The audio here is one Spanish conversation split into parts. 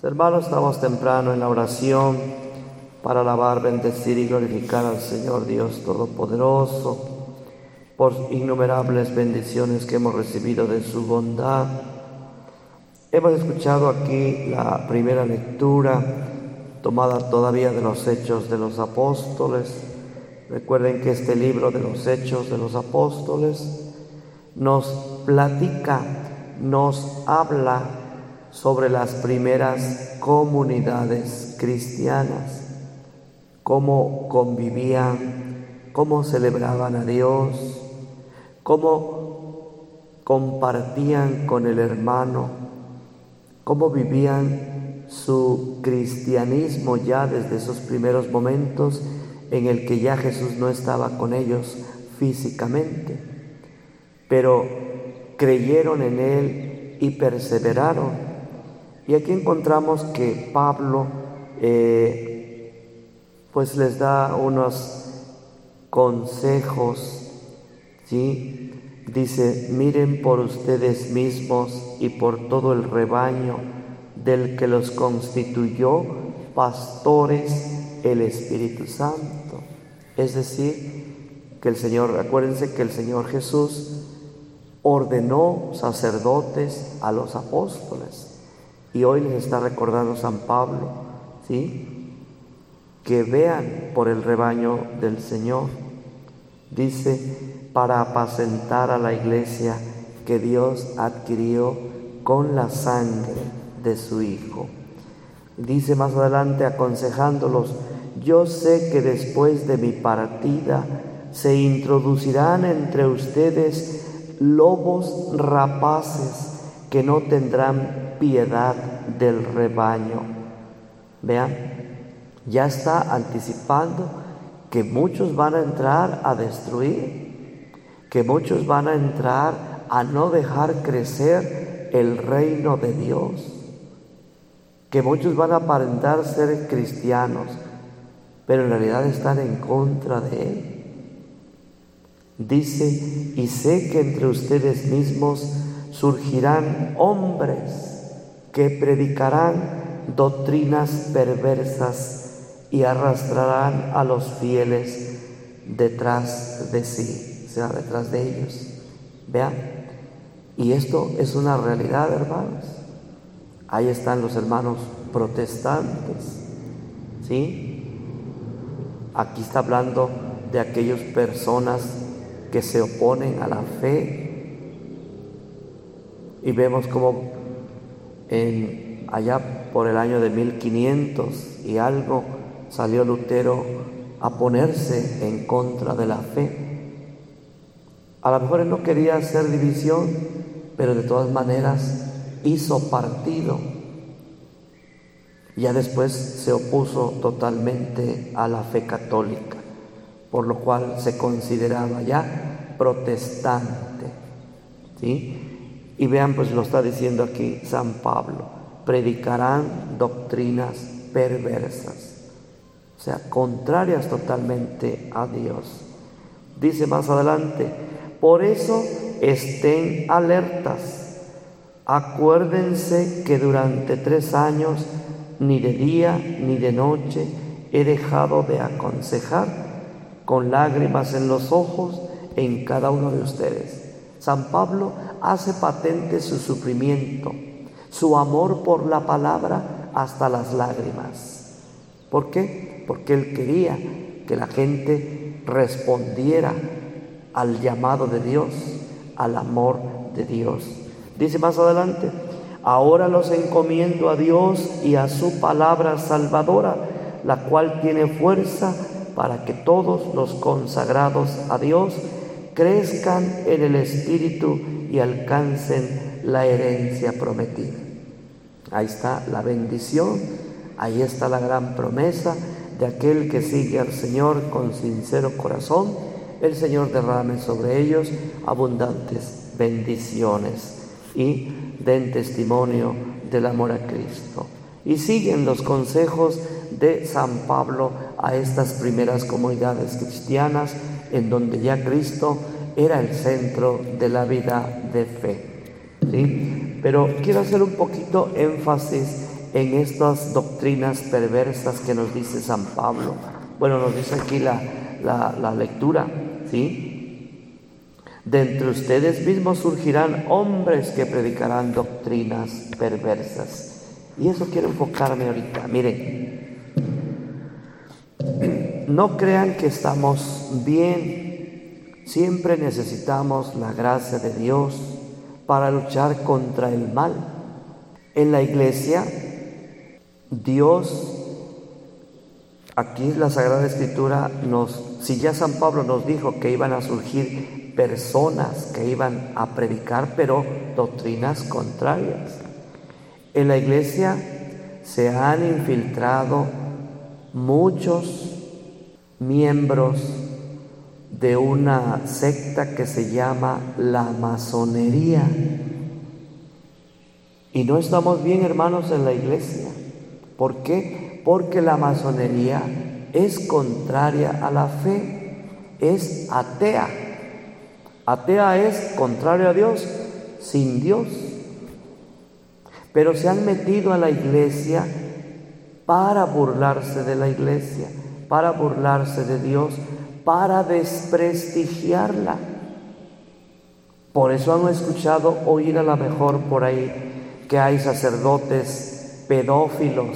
Hermanos, estamos temprano en la oración para alabar, bendecir y glorificar al Señor Dios Todopoderoso por innumerables bendiciones que hemos recibido de su bondad. Hemos escuchado aquí la primera lectura tomada todavía de los Hechos de los Apóstoles. Recuerden que este libro de los Hechos de los Apóstoles nos platica, nos habla sobre las primeras comunidades cristianas, cómo convivían, cómo celebraban a Dios, cómo compartían con el hermano, cómo vivían su cristianismo ya desde esos primeros momentos en el que ya Jesús no estaba con ellos físicamente, pero creyeron en Él y perseveraron. Y aquí encontramos que Pablo pues les da unos consejos, ¿sí? Dice: miren por ustedes mismos y por todo el rebaño del que los constituyó pastores el Espíritu Santo. Es decir, que el Señor, acuérdense que el Señor Jesús ordenó sacerdotes a los apóstoles. Y hoy les está recordando San Pablo, ¿sí?, que vean por el rebaño del Señor. Dice: para apacentar a la iglesia que Dios adquirió con la sangre de su Hijo. Dice más adelante, aconsejándolos: yo sé que después de mi partida se introducirán entre ustedes lobos rapaces que no tendrán piedad del rebaño. Vean, ya está anticipando que muchos van a entrar a destruir, que muchos van a entrar a no dejar crecer el reino de Dios, que muchos van a aparentar ser cristianos, pero en realidad están en contra de Él. Dice: y sé que entre ustedes mismos surgirán hombres que predicarán doctrinas perversas y arrastrarán a los fieles detrás de sí, o sea, detrás de ellos. Vean, y esto es una realidad, hermanos. Ahí están los hermanos protestantes, ¿sí? Aquí está hablando de aquellas personas que se oponen a la fe, y vemos como allá por el año de 1500 y algo salió Lutero a ponerse en contra de la fe. A lo mejor él no quería hacer división, pero de todas maneras hizo partido. Ya después se opuso totalmente a la fe católica, por lo cual se consideraba ya protestante, ¿sí? Y vean, pues lo está diciendo aquí San Pablo: predicarán doctrinas perversas, o sea, contrarias totalmente a Dios. Dice más adelante: por eso estén alertas, acuérdense que durante 3 años ni de día ni de noche he dejado de aconsejar, con lágrimas en los ojos en cada uno de ustedes. San Pablo hace patente su sufrimiento, su amor por la palabra hasta las lágrimas. ¿Por qué? Porque él quería que la gente respondiera al llamado de Dios, al amor de Dios. Dice más adelante: ahora los encomiendo a Dios y a su palabra salvadora, la cual tiene fuerza para que todos los consagrados a Dios crezcan en el Espíritu y alcancen la herencia prometida. Ahí está la bendición, ahí está la gran promesa de aquel que sigue al Señor con sincero corazón. El Señor derrame sobre ellos abundantes bendiciones y den testimonio del amor a Cristo. Y siguen los consejos de San Pablo a estas primeras comunidades cristianas, en donde ya Cristo era el centro de la vida de fe, ¿sí? Pero quiero hacer un poquito énfasis en estas doctrinas perversas que nos dice San Pablo. Bueno, nos dice aquí la lectura, ¿sí? De entre ustedes mismos surgirán hombres que predicarán doctrinas perversas. Y eso quiero enfocarme ahorita. Miren, no crean que estamos bien. Siempre necesitamos la gracia de Dios para luchar contra el mal. En la iglesia, Dios, aquí la Sagrada Escritura si ya San Pablo nos dijo que iban a surgir personas que iban a predicar, pero doctrinas contrarias. En la iglesia se han infiltrado muchos miembros de una secta que se llama la masonería. Y no estamos bien, hermanos, en la iglesia. ¿Por qué? Porque la masonería es contraria a la fe, es atea. Atea es contrario a Dios, sin Dios. Pero se han metido a la iglesia para burlarse de la iglesia, para burlarse de Dios, para desprestigiarla. Por eso han escuchado oír a lo mejor por ahí que hay sacerdotes pedófilos,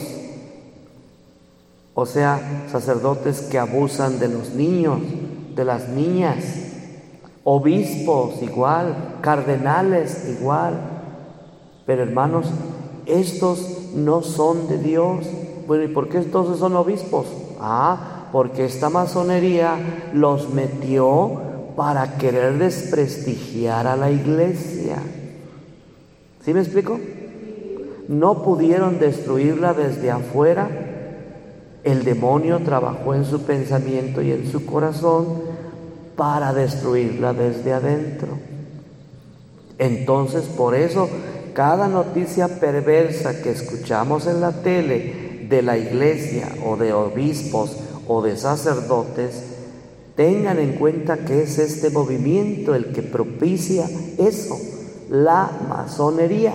o sea, sacerdotes que abusan de los niños, de las niñas, obispos igual, cardenales igual. Pero hermanos, estos no son de Dios. Bueno, ¿y por qué entonces son obispos? Porque esta masonería los metió para querer desprestigiar a la iglesia. ¿Sí me explico? No pudieron destruirla desde afuera. El demonio trabajó en su pensamiento y en su corazón para destruirla desde adentro. Entonces, por eso, cada noticia perversa que escuchamos en la tele de la iglesia o de obispos o de sacerdotes, tengan en cuenta que es este movimiento el que propicia eso, la masonería.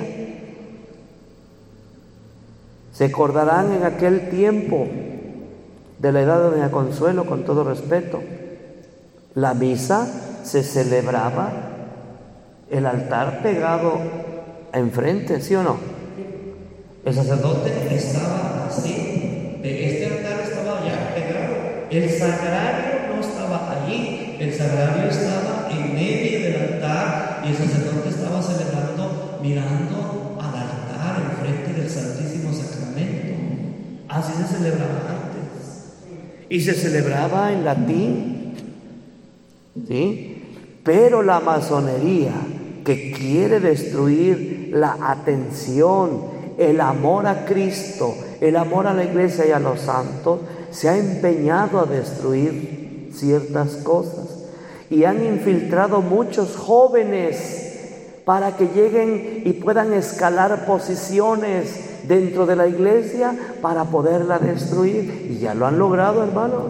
Se acordarán en aquel tiempo de la edad de Doña Consuelo, con todo respeto, la misa se celebraba, el altar pegado enfrente, ¿sí o no? El sacerdote estaba así, este altar estaba ya pegado, el sagrario no estaba allí, el sagrario estaba en medio del altar y el sacerdote estaba celebrando mirando al altar enfrente del Santísimo Sacramento. Así se celebraba antes y se celebraba en latín, ¿sí? Pero la masonería, que quiere destruir la atención, el amor a Cristo, el amor a la iglesia y a los santos, se ha empeñado a destruir ciertas cosas y han infiltrado muchos jóvenes para que lleguen y puedan escalar posiciones dentro de la iglesia para poderla destruir, y ya lo han logrado, hermanos,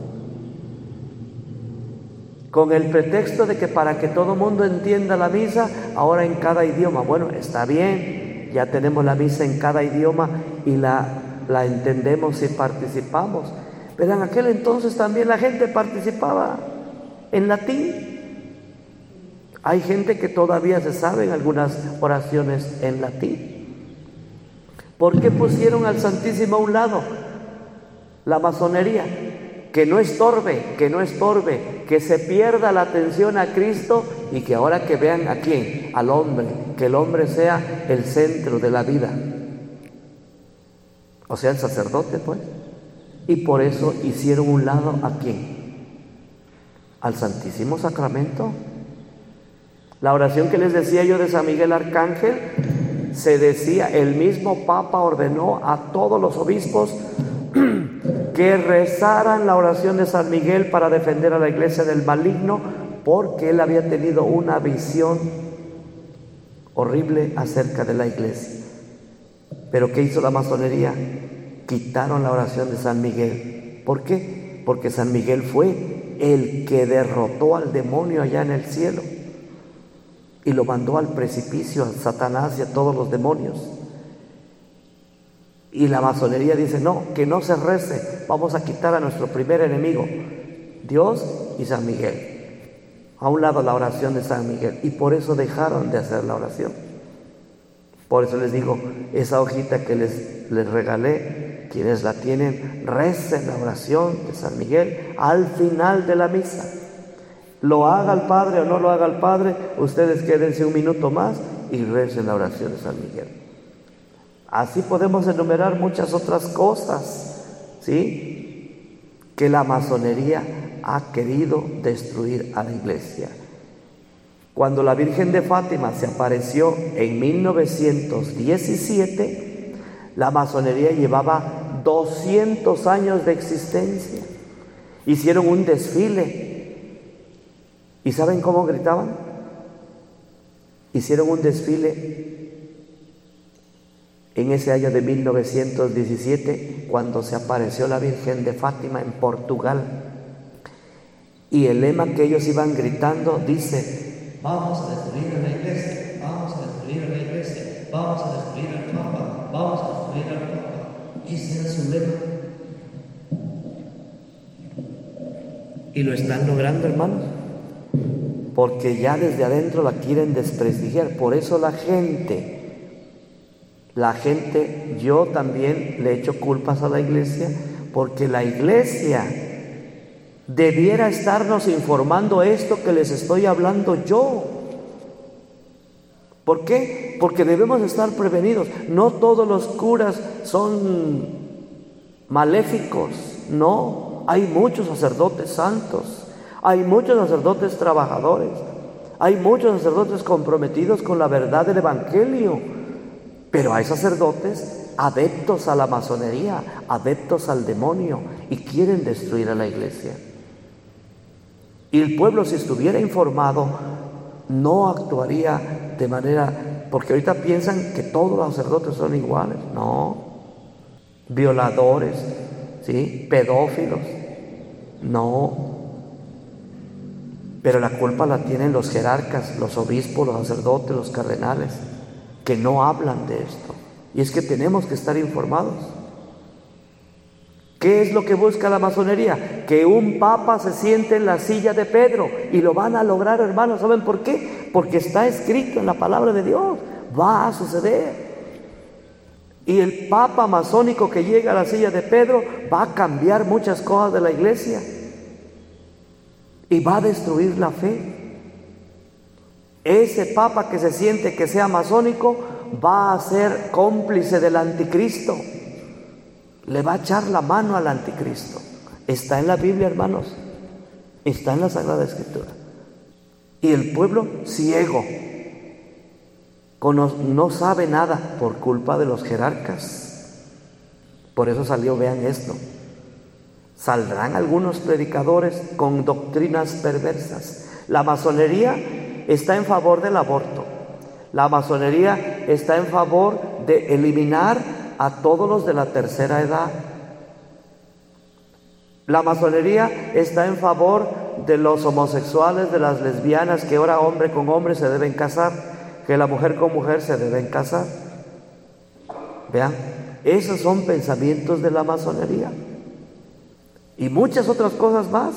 con el pretexto de que para que todo mundo entienda la misa, ahora en cada idioma. Bueno, está bien, ya tenemos la misa en cada idioma y la entendemos y participamos. Pero en aquel entonces también la gente participaba en latín. Hay gente que todavía se saben algunas oraciones en latín. ¿Por qué pusieron al Santísimo a un lado? La masonería. Que no estorbe, que se pierda la atención a Cristo y que ahora que vean a quién, al hombre, que el hombre sea el centro de la vida. O sea, el sacerdote, pues. Y por eso hicieron un lado a quién, al Santísimo Sacramento. La oración que les decía yo de San Miguel Arcángel, se decía, el mismo Papa ordenó a todos los obispos que rezaran la oración de San Miguel para defender a la iglesia del maligno, porque él había tenido una visión horrible acerca de la iglesia. Pero ¿qué hizo la masonería? Quitaron la oración de San Miguel. ¿Por qué? Porque San Miguel fue el que derrotó al demonio allá en el cielo y lo mandó al precipicio, a Satanás y a todos los demonios. Y la masonería dice, no, que no se rece, vamos a quitar a nuestro primer enemigo, Dios y San Miguel. A un lado la oración de San Miguel, y por eso dejaron de hacer la oración. Por eso les digo, esa hojita que les regalé, quienes la tienen, recen la oración de San Miguel al final de la misa. Lo haga el Padre o no lo haga el Padre, ustedes quédense un minuto más y recen la oración de San Miguel. Así podemos enumerar muchas otras cosas, ¿sí?, que la masonería ha querido destruir a la iglesia. Cuando la Virgen de Fátima se apareció en 1917, la masonería llevaba 200 años de existencia. Hicieron un desfile. ¿Y saben cómo gritaban? Hicieron un desfile en ese año de 1917, cuando se apareció la Virgen de Fátima en Portugal. Y el lema que ellos iban gritando dice: vamos a destruir a la iglesia, vamos a destruir a la iglesia, vamos a destruir al Papa, vamos a destruir al Papa. Ese era su lema. Y lo están logrando, hermanos, porque ya desde adentro la quieren desprestigiar. Por eso la gente, yo también le echo culpas a la iglesia, porque la iglesia debiera estarnos informando esto que les estoy hablando yo. ¿Por qué? Porque debemos estar prevenidos. No todos los curas son maléficos, no. Hay muchos sacerdotes santos, hay muchos sacerdotes trabajadores, hay muchos sacerdotes comprometidos con la verdad del Evangelio. Pero hay sacerdotes adeptos a la masonería, adeptos al demonio, y quieren destruir a la iglesia. Y el pueblo, si estuviera informado, no actuaría de manera, porque ahorita piensan que todos los sacerdotes son iguales. No, violadores, ¿sí?, pedófilos, no. Pero la culpa la tienen los jerarcas, los obispos, los sacerdotes, los cardenales, que no hablan de esto. Y es que tenemos que estar informados. ¿Qué es lo que busca la masonería? Que un papa se siente en la silla de Pedro, y lo van a lograr, hermanos. ¿Saben por qué? Porque está escrito en la palabra de Dios. Va a suceder. Y el papa masónico que llega a la silla de Pedro va a cambiar muchas cosas de la iglesia y va a destruir la fe. Ese papa que se siente que sea masónico va a ser cómplice del anticristo. Le va a echar la mano al anticristo. Está en la Biblia, hermanos. Está en la Sagrada Escritura. Y el pueblo ciego no sabe nada por culpa de los jerarcas. Por eso salió, vean esto. Saldrán algunos predicadores con doctrinas perversas. La masonería está en favor del aborto. La masonería está en favor de eliminar a todos los de la tercera edad. La masonería está en favor de los homosexuales, de las lesbianas, que ahora hombre con hombre se deben casar, que la mujer con mujer se deben casar. Vean, esos son pensamientos de la masonería. Y muchas otras cosas más,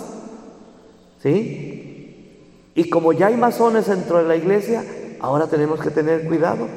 ¿sí? Y como ya hay masones dentro de la iglesia, ahora tenemos que tener cuidado.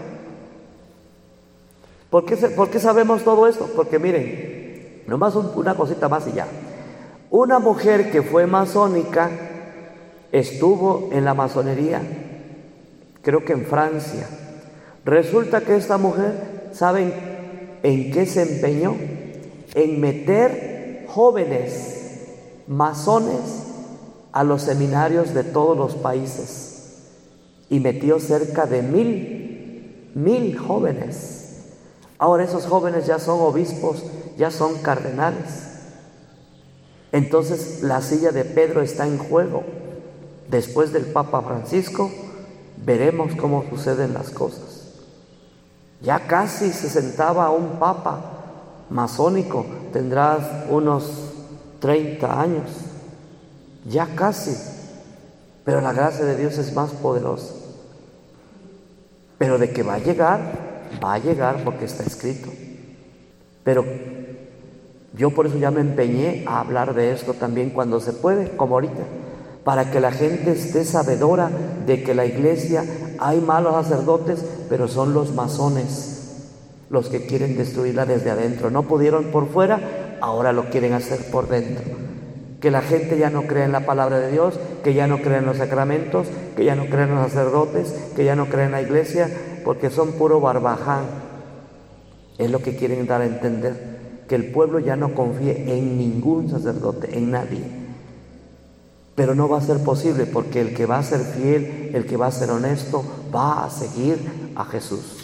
¿Por qué sabemos todo esto? Porque miren, nomás una cosita más y ya. Una mujer que fue masónica estuvo en la masonería, creo que en Francia. Resulta que esta mujer, ¿saben en qué se empeñó? En meter jóvenes masones a los seminarios de todos los países, y metió cerca de 1000 jóvenes. Ahora esos jóvenes ya son obispos, ya son cardenales. Entonces la silla de Pedro está en juego. Después del Papa Francisco veremos cómo suceden las cosas. Ya casi se sentaba un papa masónico, tendrás unos 30 años, ya casi, pero la gracia de Dios es más poderosa. Pero de que va a llegar porque está escrito. Pero yo por eso ya me empeñé a hablar de esto también cuando se puede, como ahorita, para que la gente esté sabedora de que la iglesia hay malos sacerdotes, pero son los masones los que quieren destruirla desde adentro. No pudieron por fuera, ahora lo quieren hacer por dentro. Que la gente ya no cree en la palabra de Dios, que ya no cree en los sacramentos, que ya no cree en los sacerdotes, que ya no cree en la iglesia, porque son puro barbaján. Es lo que quieren dar a entender, que el pueblo ya no confíe en ningún sacerdote, en nadie. Pero no va a ser posible, porque el que va a ser fiel, el que va a ser honesto, va a seguir a Jesús.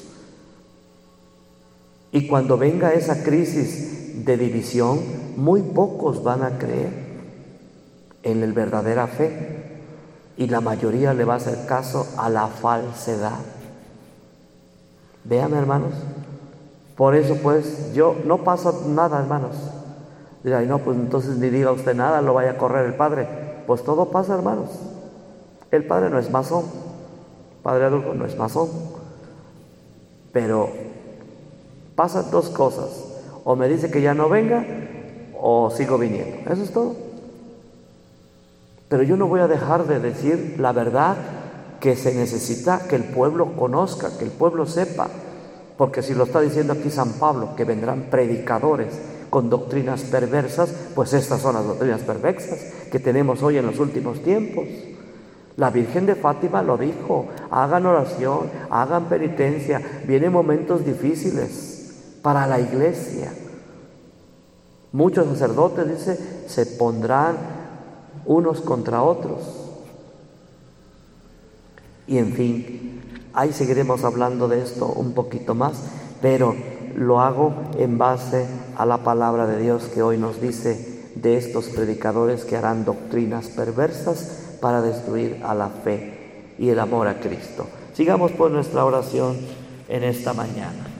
Y cuando venga esa crisis de división, muy pocos van a creer en la verdadera fe y la mayoría le va a hacer caso a la falsedad. Vean, hermanos, por eso pues no pasa nada, hermanos. Dirán, no, pues entonces ni diga usted nada, lo vaya a correr el padre. Pues todo pasa, hermanos. El padre no es masón, padre Adolfo no es masón, pero pasan dos cosas: o me dice que ya no venga o sigo viniendo. Eso es todo. Pero yo no voy a dejar de decir la verdad que se necesita que el pueblo conozca, que el pueblo sepa, porque si lo está diciendo aquí San Pablo, que vendrán predicadores con doctrinas perversas, pues estas son las doctrinas perversas que tenemos hoy en los últimos tiempos. La Virgen de Fátima lo dijo: hagan oración, hagan penitencia, vienen momentos difíciles para la iglesia. Muchos sacerdotes, dice, se pondrán unos contra otros. Y en fin, ahí seguiremos hablando de esto un poquito más, pero lo hago en base a la palabra de Dios que hoy nos dice de estos predicadores que harán doctrinas perversas para destruir a la fe y el amor a Cristo. Sigamos por nuestra oración en esta mañana.